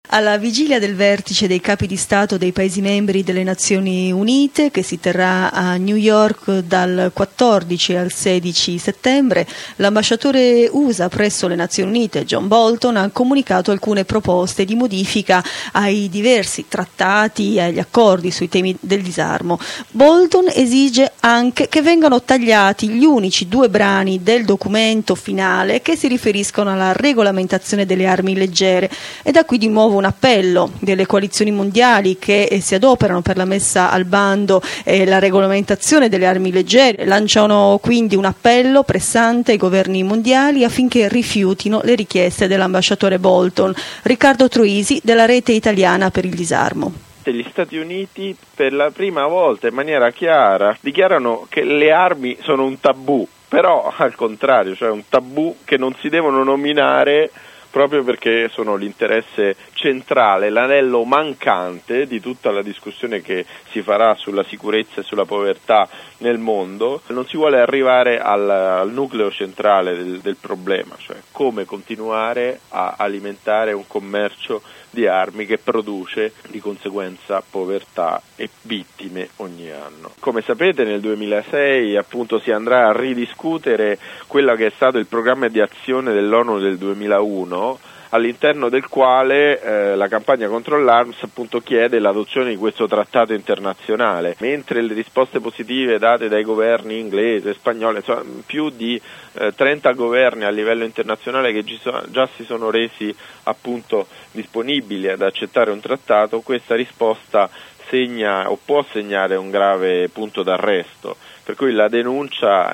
Alla vigilia del vertice dei capi di Stato dei Paesi membri delle Nazioni Unite, che si terrà a New York dal 14 al 16 settembre, l'ambasciatore USA presso le Nazioni Unite, John Bolton, ha comunicato alcune proposte di modifica ai diversi trattati e agli accordi sui temi del disarmo. Bolton esige anche che vengano tagliati gli unici 2 brani del documento finale che si riferiscono alla regolamentazione delle armi leggere, e da qui di nuovo un appello delle coalizioni mondiali che si adoperano per la messa al bando e la regolamentazione delle armi leggere. Lanciano quindi un appello pressante ai governi mondiali affinché rifiutino le richieste dell'ambasciatore Bolton. Riccardo Troisi, della Rete Italiana per il Disarmo. Gli Stati Uniti per la prima volta in maniera chiara dichiarano che le armi sono un tabù, però al contrario, cioè un tabù che non si devono nominare proprio perché sono l'interesse centrale, l'anello mancante di tutta la discussione che si farà sulla sicurezza e sulla povertà nel mondo. Non si vuole arrivare al nucleo centrale del problema, cioè come continuare a alimentare un commercio di armi che produce di conseguenza povertà e vittime ogni anno. Come sapete, nel 2006 appunto si andrà a ridiscutere quello che è stato il programma di azione dell'ONU del 2001, all'interno del quale la campagna contro l'ARMS appunto chiede l'adozione di questo trattato internazionale, mentre le risposte positive date dai governi inglese, spagnolo, insomma, più di 30 governi a livello internazionale che già si sono resi appunto disponibili ad accettare un trattato, questa risposta segna o può segnare un grave punto d'arresto, per cui la denuncia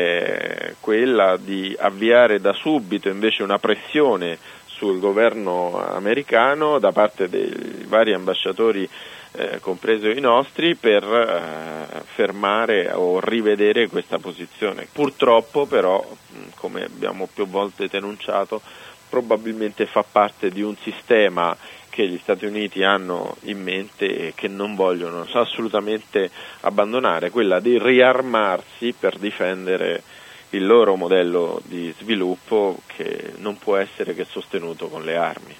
è quella di avviare da subito invece una pressione sul governo americano da parte dei vari ambasciatori, compreso i nostri, per fermare o rivedere questa posizione. Purtroppo però, come abbiamo più volte denunciato, probabilmente fa parte di un sistema che gli Stati Uniti hanno in mente e che non vogliono assolutamente abbandonare, quella di riarmarsi per difendere il loro modello di sviluppo, che non può essere che sostenuto con le armi.